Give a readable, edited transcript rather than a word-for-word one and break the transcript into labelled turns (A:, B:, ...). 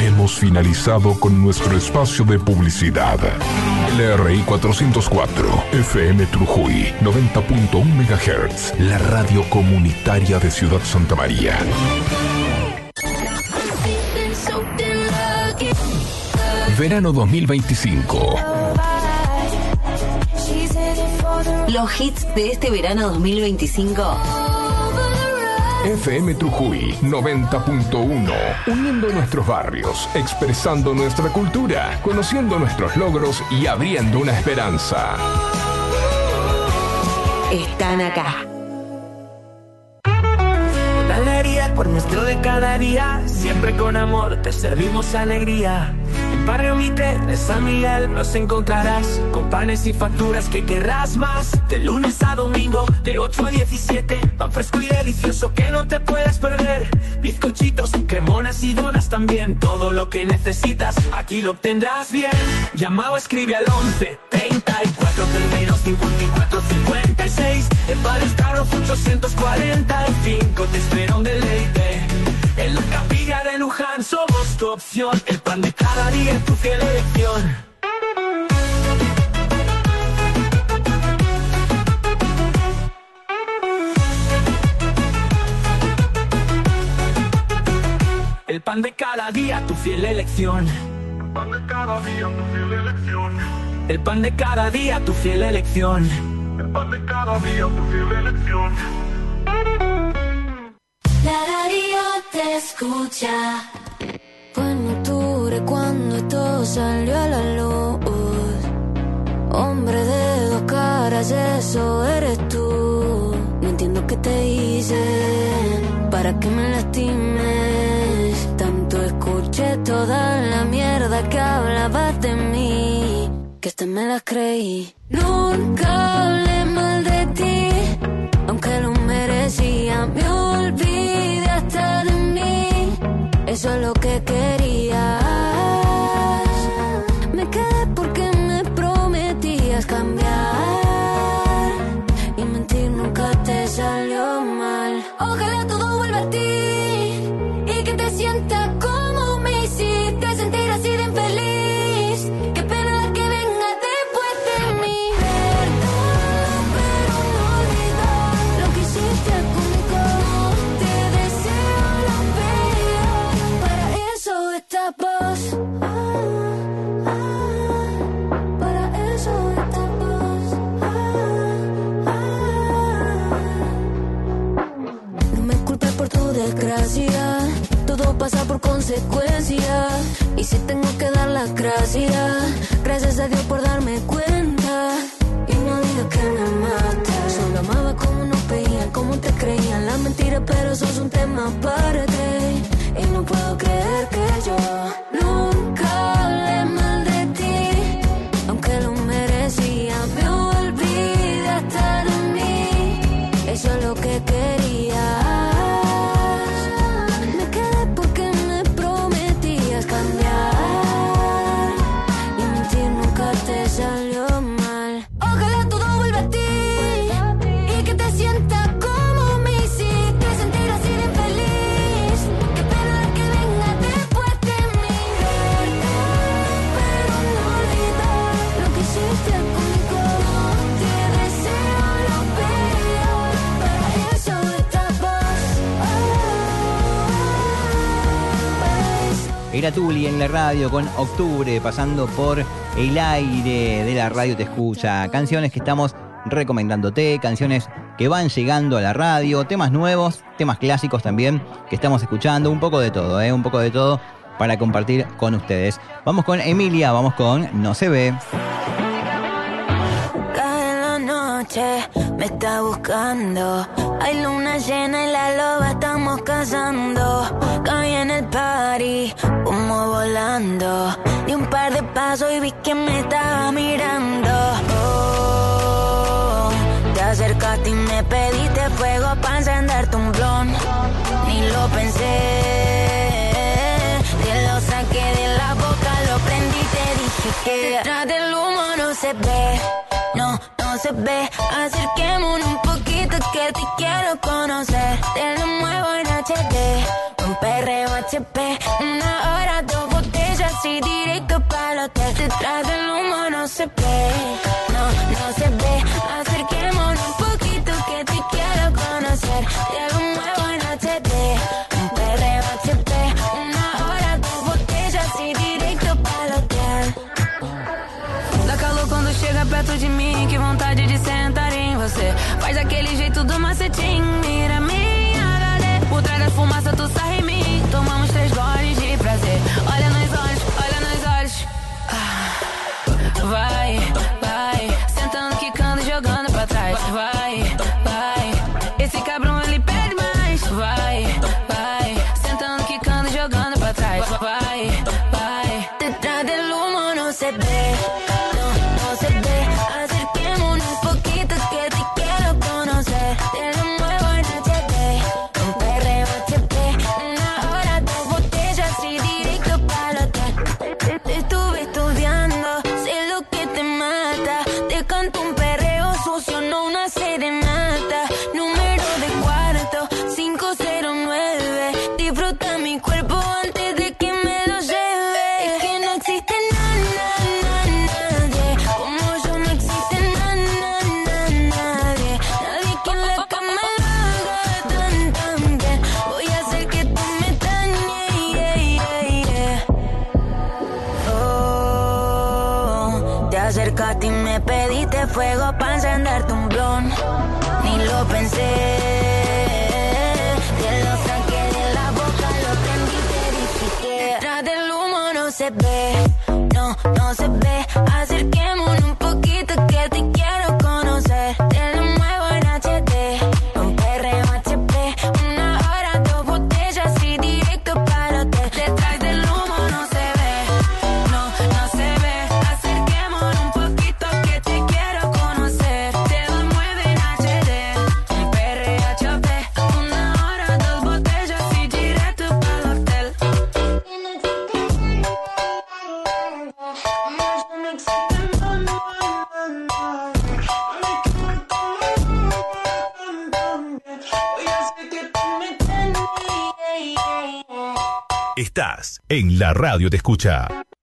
A: Hemos finalizado con nuestro espacio de publicidad. LRI 404, FM Trujuy, 90.1 MHz, la radio comunitaria de Ciudad Santa María. Verano 2025.
B: Los hits de este verano 2025.
A: FM Trujuy 90.1, uniendo nuestros barrios, expresando nuestra cultura, conociendo nuestros logros y abriendo una esperanza.
B: Están acá.
C: La alegría por nuestro de cada día, siempre con amor te servimos alegría. En Barrio Mitre de San Miguel nos encontrarás con panes y facturas que querrás más. De lunes a domingo, de 8 a 17, pan fresco y delicioso que no te puedes perder. Bizcochitos, cremonas y donas también. Todo lo que necesitas, aquí lo obtendrás bien. Llama o escribe al 11 34 32 54 56. En Panes Carlos 845 te espera un deleite. En la Capilla de Luján somos tu opción. El pan de cada día es tu fiel elección. El pan de cada día, tu fiel elección.
D: El pan de cada día, tu fiel elección.
C: El pan de cada día, tu fiel elección.
D: El pan de cada día, tu fiel elección.
E: La radio te escucha. Fue en octubre cuando todo salió a la luz. Hombre de dos caras, eso eres tú. No entiendo qué te hice para que me lastimes. Tanto escuché toda la mierda que hablabas de mí, que hasta me las creí. Nunca hablé mal de ti, aunque lo merecía. Me olvidé hasta de mí, eso es lo que querías. Me quedé porque me prometías cambiar, y mentir nunca te salió mal. Ojalá todo vuelva a ti y que te sienta como me hiciste sentir así de infeliz. Qué pena la que venga después de mí. Perdón, pero no olvidar lo que hiciste conmigo. Te deseo lo peor, para eso esta voz. Para eso esta voz. No me culpes por tu desgracia, todo pasa por consecuencia. Y si tengo que dar las gracias, gracias a Dios por darme cuenta. Y no digas que me mata, solo amaba como nos veían, como te creían las mentiras, pero eso es un tema para ti. Y no puedo creer que yo nunca hablé mal de ti, aunque lo merecía. Me olvidé hasta de mí, eso es lo que querías. Me quedé porque me prometías cambiar, y mentir nunca te salió mal. Ojalá todo vuelva a ti y que te sienta como me hiciste sentir así de infeliz. Qué pena la que venga después de mí. Pero no olvidar lo que hiciste conmigo. Te deseo lo peor, para eso esta voz.
F: Era Tuli en la radio con Octubre, pasando por el aire de la radio te escucha. Canciones que estamos recomendándote, canciones que van llegando a la radio, temas nuevos, temas clásicos también que estamos escuchando, un poco de todo, un poco de todo para compartir con ustedes. Vamos con Emilia, vamos con No se ve.
E: Cae la noche, me está buscando. Hay luna llena y la loba estamos cazando. Caí en el party, humo volando. Di un par de pasos y vi que me estaba mirando. Oh, te acercaste y me pediste fuego para encenderte un blon. Ni lo pensé, te lo saqué de la boca, lo prendí y te dije que detrás del humo no se ve, no se ve. Acerquémonos un poquito que te quiero conocer. Te lo muevo en HD, un perreo HP, 1 hora, 2 botellas. se ve, no se ve. Acerquémonos un poquito que te quiero conocer. Te lo muevo en HD, un perreo HP. Una hora, 2 botellas e direito para o hotel.
G: Dá calor quando chega perto de mim, que vontade de sentar em você. Faz daquele jeito do macetinho, mira minha HD. Por trás da fumaça tu sai em mim, tomamos 3 goles de prazer. Olha nos olhos, olha nos olhos. Vai, vai, sentando, quicando, jogando pra trás. Vai, vai, esse cabrão ele pede mais. Vai, vai, sentando, quicando, jogando pra trás. Vai, vai.
E: Detrás del humo no se ve, no se ve. Acerquémonos un poquito que te quiero conocer. Te lo muevo en HD, un perreo HP. Una hora, 2 botellas y directo para el hotel. Te estuve estudiando, sé lo que te mata. Te canto un perreo sucio, no una serenata. Número de cuarto, 509. Disfruta mi cuerpo antes de que me lo lleve. Es que no existe nadie como yo, no existe nadie. Nadie que en la cama lo haga tan bien. Voy a hacer que tú me dañes. Oh, te acercaste y me pediste fuego para encenderte un blon. Ni lo pensé, te lo saqué de la boca, lo prendí, te verifiqué. Detrás del humo no se ve, no se ve. Acerquémonos un poquito que te quiero conocer. Te lo muevo en HD, un perreo HP. Una hora, 2 botellas y directo para el hotel.
G: Detrás del humo no se ve, no se ve. Acerquémonos un poquito que te quiero conocer. Te lo mueve en HD, un PRHP. Una hora, 2 botellas y directo para el hotel.
H: Estás en La Radio Te Escucha.